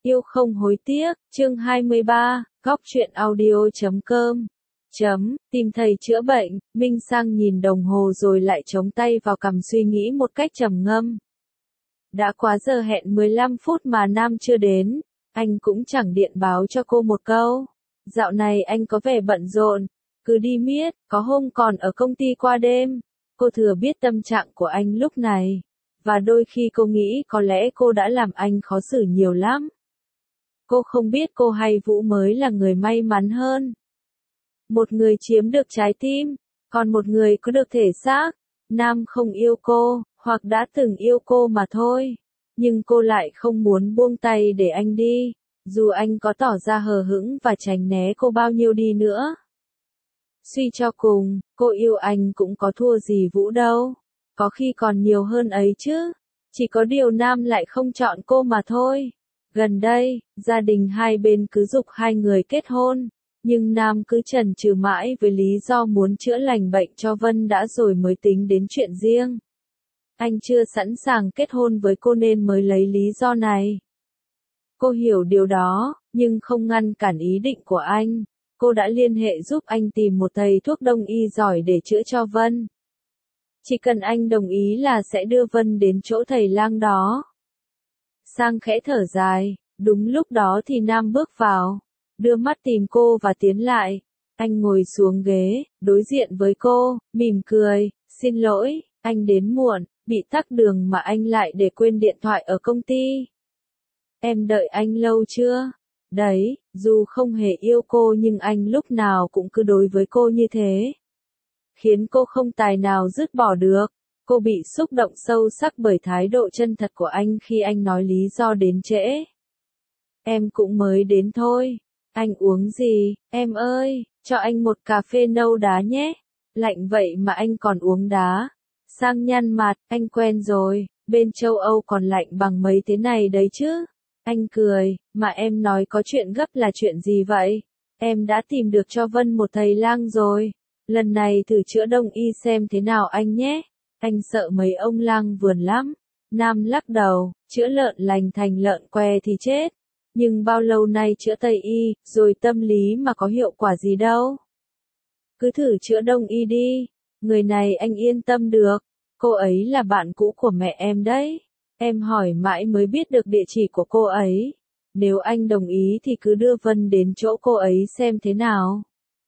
Yêu không hối tiếc, chương 23, góc truyện audio.com. Tìm thầy chữa bệnh, Minh Sang nhìn đồng hồ rồi lại chống tay vào cằm suy nghĩ một cách trầm ngâm. Đã quá giờ hẹn 15 phút mà Nam chưa đến, anh cũng chẳng điện báo cho cô một câu. Dạo này anh có vẻ bận rộn, cứ đi miết, có hôm còn ở công ty qua đêm. Cô thừa biết tâm trạng của anh lúc này, và đôi khi cô nghĩ có lẽ cô đã làm anh khó xử nhiều lắm. Cô không biết cô hay Vũ mới là người may mắn hơn. Một người chiếm được trái tim, còn một người có được thể xác. Nam không yêu cô, hoặc đã từng yêu cô mà thôi. Nhưng cô lại không muốn buông tay để anh đi, dù anh có tỏ ra hờ hững và tránh né cô bao nhiêu đi nữa. Suy cho cùng, cô yêu anh cũng có thua gì Vũ đâu. Có khi còn nhiều hơn ấy chứ. Chỉ có điều Nam lại không chọn cô mà thôi. Gần đây, gia đình hai bên cứ giục hai người kết hôn. Nhưng Nam cứ chần chừ mãi với lý do muốn chữa lành bệnh cho Vân đã rồi mới tính đến chuyện riêng. Anh chưa sẵn sàng kết hôn với cô nên mới lấy lý do này. Cô hiểu điều đó, nhưng không ngăn cản ý định của anh. Cô đã liên hệ giúp anh tìm một thầy thuốc đông y giỏi để chữa cho Vân. Chỉ cần anh đồng ý là sẽ đưa Vân đến chỗ thầy lang đó. Sang khẽ thở dài, đúng lúc đó thì Nam bước vào, đưa mắt tìm cô và tiến lại. Anh ngồi xuống ghế, đối diện với cô, mỉm cười, xin lỗi, anh đến muộn, bị tắc đường mà anh lại để quên điện thoại ở công ty. Em đợi anh lâu chưa? Đấy, dù không hề yêu cô nhưng anh lúc nào cũng cứ đối với cô như thế. Khiến cô không tài nào dứt bỏ được. Cô bị xúc động sâu sắc bởi thái độ chân thật của anh khi anh nói lý do đến trễ. Em cũng mới đến thôi. Anh uống gì, em ơi, cho anh một cà phê nâu đá nhé. Lạnh vậy mà anh còn uống đá. Sang nhăn mặt, anh quen rồi, bên châu Âu còn lạnh bằng mấy thế này đấy chứ. Anh cười, mà em nói có chuyện gấp là chuyện gì vậy? Em đã tìm được cho Vân một thầy lang rồi. Lần này thử chữa đông y xem thế nào anh nhé. Anh sợ mấy ông lang vườn lắm. Nam lắc đầu, chữa lợn lành thành lợn què thì chết. Nhưng bao lâu nay chữa Tây y, rồi tâm lý mà có hiệu quả gì đâu. Cứ thử chữa đông y đi. Người này anh yên tâm được. Cô ấy là bạn cũ của mẹ em đấy. Em hỏi mãi mới biết được địa chỉ của cô ấy. Nếu anh đồng ý thì cứ đưa Vân đến chỗ cô ấy xem thế nào.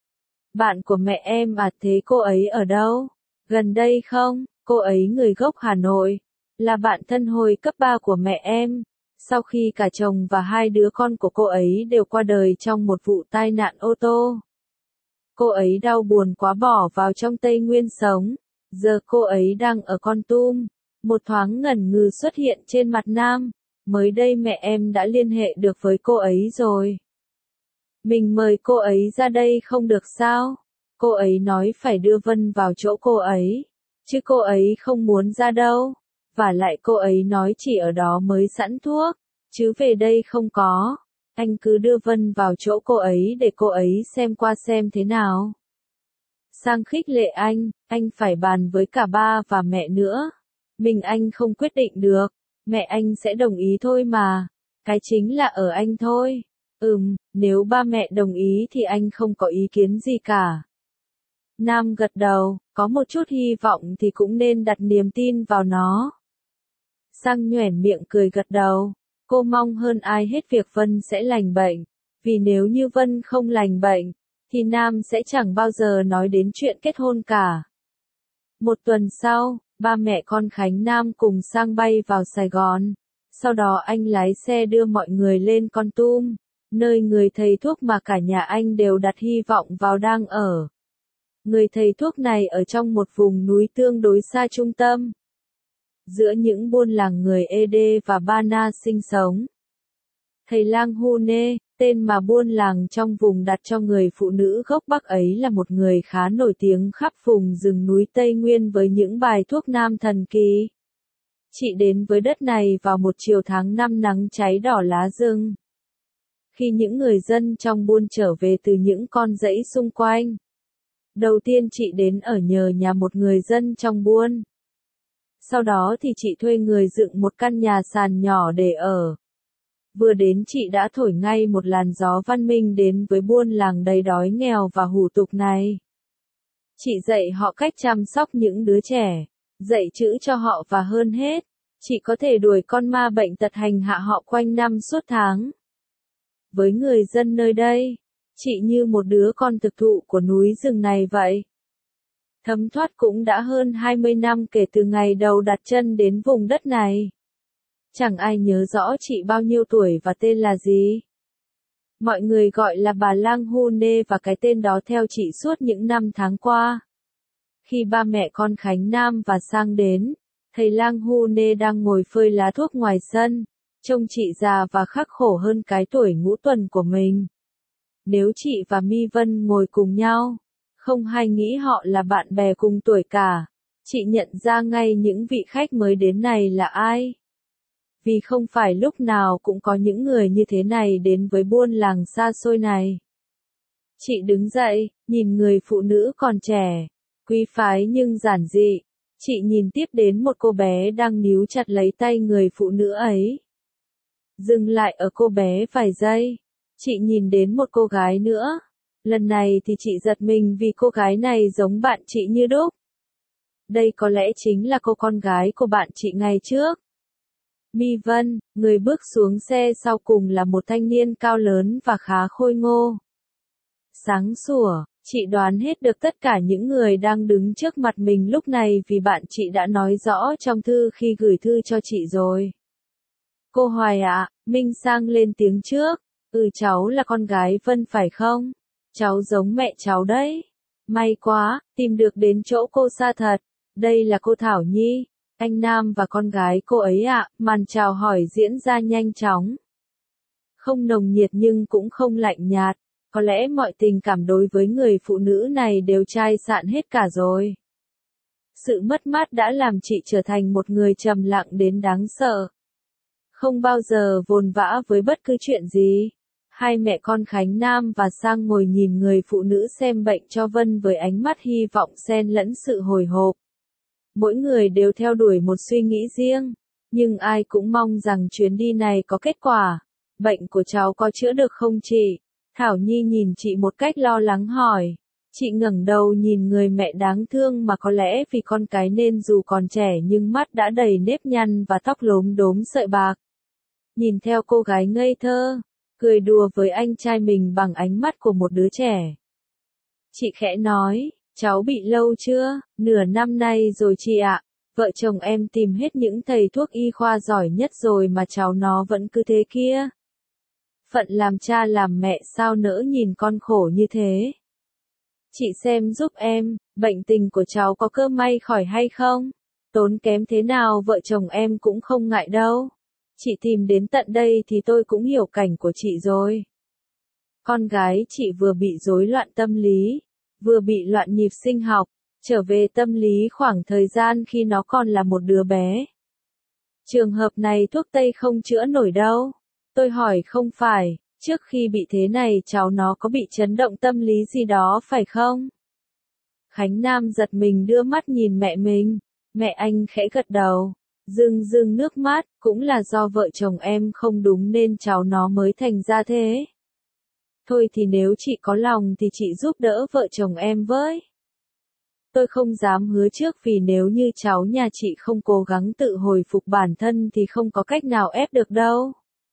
Bạn của mẹ em à, thế cô ấy ở đâu? Gần đây không? Cô ấy người gốc Hà Nội. Là bạn thân hồi cấp 3 của mẹ em. Sau khi cả chồng và hai đứa con của cô ấy đều qua đời trong một vụ tai nạn ô tô. Cô ấy đau buồn quá bỏ vào trong Tây Nguyên sống. Giờ cô ấy đang ở Kon Tum. Một thoáng ngẩn ngừ xuất hiện trên mặt Nam. Mới đây mẹ em đã liên hệ được với cô ấy rồi. Mình mời cô ấy ra đây không được sao? Cô ấy nói phải đưa Vân vào chỗ cô ấy. Chứ cô ấy không muốn ra đâu. Và lại cô ấy nói chỉ ở đó mới sẵn thuốc. Chứ về đây không có. Anh cứ đưa Vân vào chỗ cô ấy để cô ấy xem qua xem thế nào. Sang khích lệ anh phải bàn với cả ba và mẹ nữa. Mình anh không quyết định được. Mẹ anh sẽ đồng ý thôi mà. Cái chính là ở anh thôi. Nếu ba mẹ đồng ý thì anh không có ý kiến gì cả. Nam gật đầu, có một chút hy vọng thì cũng nên đặt niềm tin vào nó. Sang nhoẻn miệng cười gật đầu. Cô mong hơn ai hết việc Vân sẽ lành bệnh. Vì nếu như Vân không lành bệnh, thì Nam sẽ chẳng bao giờ nói đến chuyện kết hôn cả. Một tuần sau, ba mẹ con Khánh Nam cùng Sang bay vào Sài Gòn. Sau đó anh lái xe đưa mọi người lên Kon Tum, nơi người thầy thuốc mà cả nhà anh đều đặt hy vọng vào đang ở. Người thầy thuốc này ở trong một vùng núi tương đối xa trung tâm. Giữa những buôn làng người Ede và Ba Na sinh sống. Thầy lang Hune, tên mà buôn làng trong vùng đặt cho người phụ nữ gốc Bắc ấy là một người khá nổi tiếng khắp vùng rừng núi Tây Nguyên với những bài thuốc nam thần kỳ. Chị đến với đất này vào một chiều tháng 5 nắng cháy đỏ lá rừng. Khi những người dân trong buôn trở về từ những con dãy xung quanh. Đầu tiên chị đến ở nhờ nhà một người dân trong buôn. Sau đó thì chị thuê người dựng một căn nhà sàn nhỏ để ở. Vừa đến chị đã thổi ngay một làn gió văn minh đến với buôn làng đầy đói nghèo và hủ tục này. Chị dạy họ cách chăm sóc những đứa trẻ, dạy chữ cho họ và hơn hết, chị có thể đuổi con ma bệnh tật hành hạ họ quanh năm suốt tháng. Với người dân nơi đây, chị như một đứa con thực thụ của núi rừng này vậy. Thấm thoát cũng đã hơn 20 năm kể từ ngày đầu đặt chân đến vùng đất này. Chẳng ai nhớ rõ chị bao nhiêu tuổi và tên là gì. Mọi người gọi là bà Lang Hu Nê và cái tên đó theo chị suốt những năm tháng qua. Khi ba mẹ con Khánh Nam và Sang đến, thầy Lang Hu Nê đang ngồi phơi lá thuốc ngoài sân, trông chị già và khắc khổ hơn cái tuổi ngũ tuần của mình. Nếu chị và Mi Vân ngồi cùng nhau, không hay nghĩ họ là bạn bè cùng tuổi cả, chị nhận ra ngay những vị khách mới đến này là ai. Vì không phải lúc nào cũng có những người như thế này đến với buôn làng xa xôi này. Chị đứng dậy, nhìn người phụ nữ còn trẻ, quý phái nhưng giản dị. Chị nhìn tiếp đến một cô bé đang níu chặt lấy tay người phụ nữ ấy. Dừng lại ở cô bé vài giây. Chị nhìn đến một cô gái nữa. Lần này thì chị giật mình vì cô gái này giống bạn chị như đúc. Đây có lẽ chính là cô con gái của bạn chị ngày trước. Mi Vân, người bước xuống xe sau cùng là một thanh niên cao lớn và khá khôi ngô. Sáng sủa, chị đoán hết được tất cả những người đang đứng trước mặt mình lúc này vì bạn chị đã nói rõ trong thư khi gửi thư cho chị rồi. Cô Hoài ạ, Minh Sang lên tiếng trước. Cháu là con gái Vân phải không? Cháu giống mẹ cháu đấy. May quá, tìm được đến chỗ cô xa thật. Đây là cô Thảo Nhi, anh Nam và con gái cô ấy ạ. Màn chào hỏi diễn ra nhanh chóng. Không nồng nhiệt nhưng cũng không lạnh nhạt. Có lẽ mọi tình cảm đối với người phụ nữ này đều chai sạn hết cả rồi. Sự mất mát đã làm chị trở thành một người trầm lặng đến đáng sợ. Không bao giờ vồn vã với bất cứ chuyện gì. Hai mẹ con Khánh Nam và Sang ngồi nhìn người phụ nữ xem bệnh cho Vân với ánh mắt hy vọng xen lẫn sự hồi hộp. Mỗi người đều theo đuổi một suy nghĩ riêng, nhưng ai cũng mong rằng chuyến đi này có kết quả. Bệnh của cháu có chữa được không chị? Thảo Nhi nhìn chị một cách lo lắng hỏi. Chị ngẩng đầu nhìn người mẹ đáng thương mà có lẽ vì con cái nên dù còn trẻ nhưng mắt đã đầy nếp nhăn và tóc lốm đốm sợi bạc. Nhìn theo cô gái ngây thơ, cười đùa với anh trai mình bằng ánh mắt của một đứa trẻ. Chị khẽ nói, cháu bị lâu chưa? Nửa năm nay rồi chị ạ. Vợ chồng em tìm hết những thầy thuốc y khoa giỏi nhất rồi mà cháu nó vẫn cứ thế kia. Phận làm cha làm mẹ sao nỡ nhìn con khổ như thế. Chị xem giúp em, bệnh tình của cháu có cơ may khỏi hay không? Tốn kém thế nào vợ chồng em cũng không ngại đâu. Chị tìm đến tận đây thì tôi cũng hiểu cảnh của chị rồi. Con gái chị vừa bị rối loạn tâm lý, vừa bị loạn nhịp sinh học, trở về tâm lý khoảng thời gian khi nó còn là một đứa bé. Trường hợp này thuốc tây không chữa nổi đâu. Tôi hỏi không phải, trước khi bị thế này cháu nó có bị chấn động tâm lý gì đó phải không? Khánh Nam giật mình đưa mắt nhìn mẹ mình, mẹ anh khẽ gật đầu, rưng rưng nước mắt, cũng là do vợ chồng em không đúng nên cháu nó mới thành ra thế. Thôi thì nếu chị có lòng thì chị giúp đỡ vợ chồng em với. Tôi không dám hứa trước vì nếu như cháu nhà chị không cố gắng tự hồi phục bản thân thì không có cách nào ép được đâu.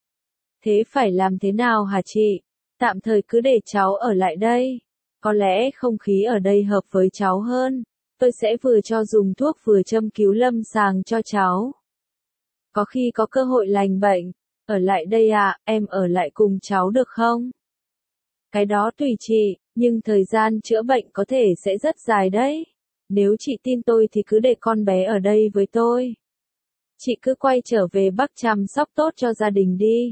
Thế phải làm thế nào hả chị? Tạm thời cứ để cháu ở lại đây. Có lẽ không khí ở đây hợp với cháu hơn. Tôi sẽ vừa cho dùng thuốc vừa châm cứu lâm sàng cho cháu. Có khi có cơ hội lành bệnh. Ở lại đây ạ, em ở lại cùng cháu được không? Cái đó tùy chị, nhưng thời gian chữa bệnh có thể sẽ rất dài đấy. Nếu chị tin tôi thì cứ để con bé ở đây với tôi. Chị cứ quay trở về Bắc chăm sóc tốt cho gia đình đi.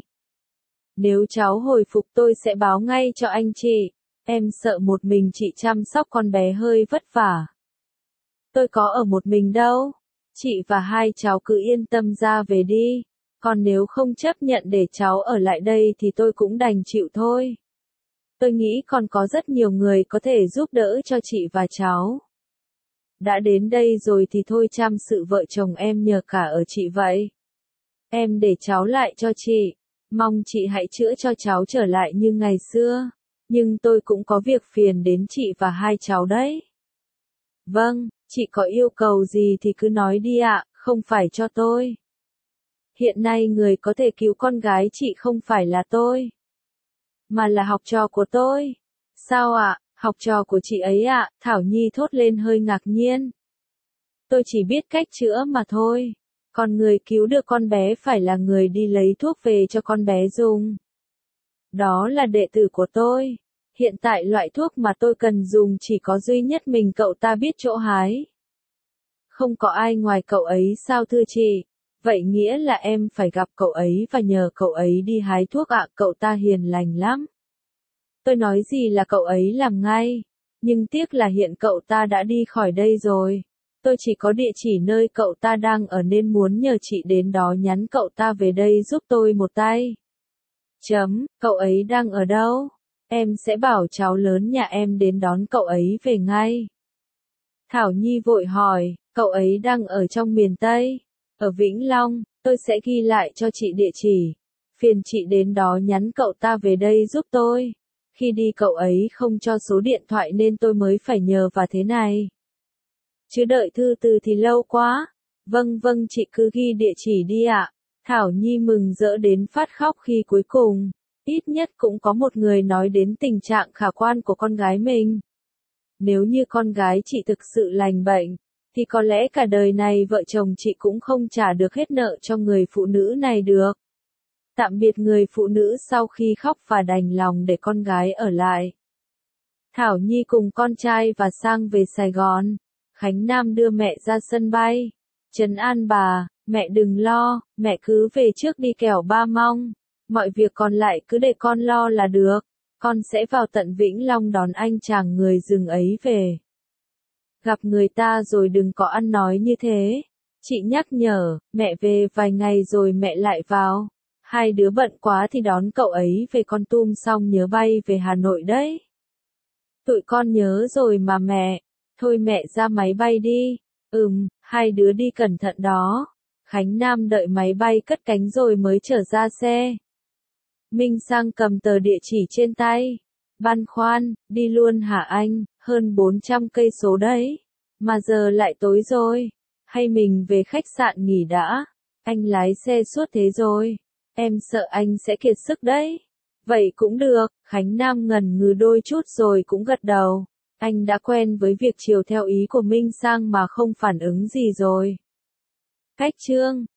Nếu cháu hồi phục tôi sẽ báo ngay cho anh chị. Em sợ một mình chị chăm sóc con bé hơi vất vả. Tôi có ở một mình đâu. Chị và hai cháu cứ yên tâm ra về đi. Còn nếu không chấp nhận để cháu ở lại đây thì tôi cũng đành chịu thôi. Tôi nghĩ còn có rất nhiều người có thể giúp đỡ cho chị và cháu. Đã đến đây rồi thì thôi chăm sự vợ chồng em nhờ cả ở chị vậy. Em để cháu lại cho chị. Mong chị hãy chữa cho cháu trở lại như ngày xưa. Nhưng tôi cũng có việc phiền đến chị và hai cháu đấy. Vâng, chị có yêu cầu gì thì cứ nói đi ạ, không phải cho tôi. Hiện nay người có thể cứu con gái chị không phải là tôi, mà là học trò của tôi. Sao ạ, học trò của chị ấy ạ? Thảo Nhi thốt lên hơi ngạc nhiên. Tôi chỉ biết cách chữa mà thôi. Còn người cứu được con bé phải là người đi lấy thuốc về cho con bé dùng. Đó là đệ tử của tôi. Hiện tại loại thuốc mà tôi cần dùng chỉ có duy nhất mình cậu ta biết chỗ hái. Không có ai ngoài cậu ấy sao thưa chị? Vậy nghĩa là em phải gặp cậu ấy và nhờ cậu ấy đi hái thuốc ạ, cậu ta hiền lành lắm. Tôi nói gì là cậu ấy làm ngay. Nhưng tiếc là hiện cậu ta đã đi khỏi đây rồi. Tôi chỉ có địa chỉ nơi cậu ta đang ở nên muốn nhờ chị đến đó nhắn cậu ta về đây giúp tôi một tay. Cậu ấy đang ở đâu? Em sẽ bảo cháu lớn nhà em đến đón cậu ấy về ngay. Thảo Nhi vội hỏi, cậu ấy đang ở trong miền Tây, ở Vĩnh Long, tôi sẽ ghi lại cho chị địa chỉ. Phiền chị đến đó nhắn cậu ta về đây giúp tôi. Khi đi cậu ấy không cho số điện thoại nên tôi mới phải nhờ và thế này. Chứ đợi thư từ thì lâu quá. Vâng vâng chị cứ ghi địa chỉ đi ạ. Thảo Nhi mừng rỡ đến phát khóc khi cuối cùng, ít nhất cũng có một người nói đến tình trạng khả quan của con gái mình. Nếu như con gái chị thực sự lành bệnh, thì có lẽ cả đời này vợ chồng chị cũng không trả được hết nợ cho người phụ nữ này được. Tạm biệt người phụ nữ sau khi khóc và đành lòng để con gái ở lại. Thảo Nhi cùng con trai và sang về Sài Gòn. Khánh Nam đưa mẹ ra sân bay. Trấn an bà, mẹ đừng lo, mẹ cứ về trước đi kẻo ba mong. Mọi việc còn lại cứ để con lo là được. Con sẽ vào tận Vĩnh Long đón anh chàng người rừng ấy về. Gặp người ta rồi đừng có ăn nói như thế. Chị nhắc nhở, mẹ về vài ngày rồi mẹ lại vào. Hai đứa bận quá thì đón cậu ấy về Kon Tum xong nhớ bay về Hà Nội đấy. Tụi con nhớ rồi mà mẹ. Thôi mẹ ra máy bay đi. Hai đứa đi cẩn thận đó. Khánh Nam đợi máy bay cất cánh rồi mới trở ra xe. Minh Sang cầm tờ địa chỉ trên tay. Băn khoăn, đi luôn hả anh, hơn 400 cây số đấy. Mà giờ lại tối rồi. Hay mình về khách sạn nghỉ đã. Anh lái xe suốt thế rồi. Em sợ anh sẽ kiệt sức đấy. Vậy cũng được, Khánh Nam ngần ngừ đôi chút rồi cũng gật đầu. Anh đã quen với việc chiều theo ý của Minh Sang mà không phản ứng gì rồi. Cách chương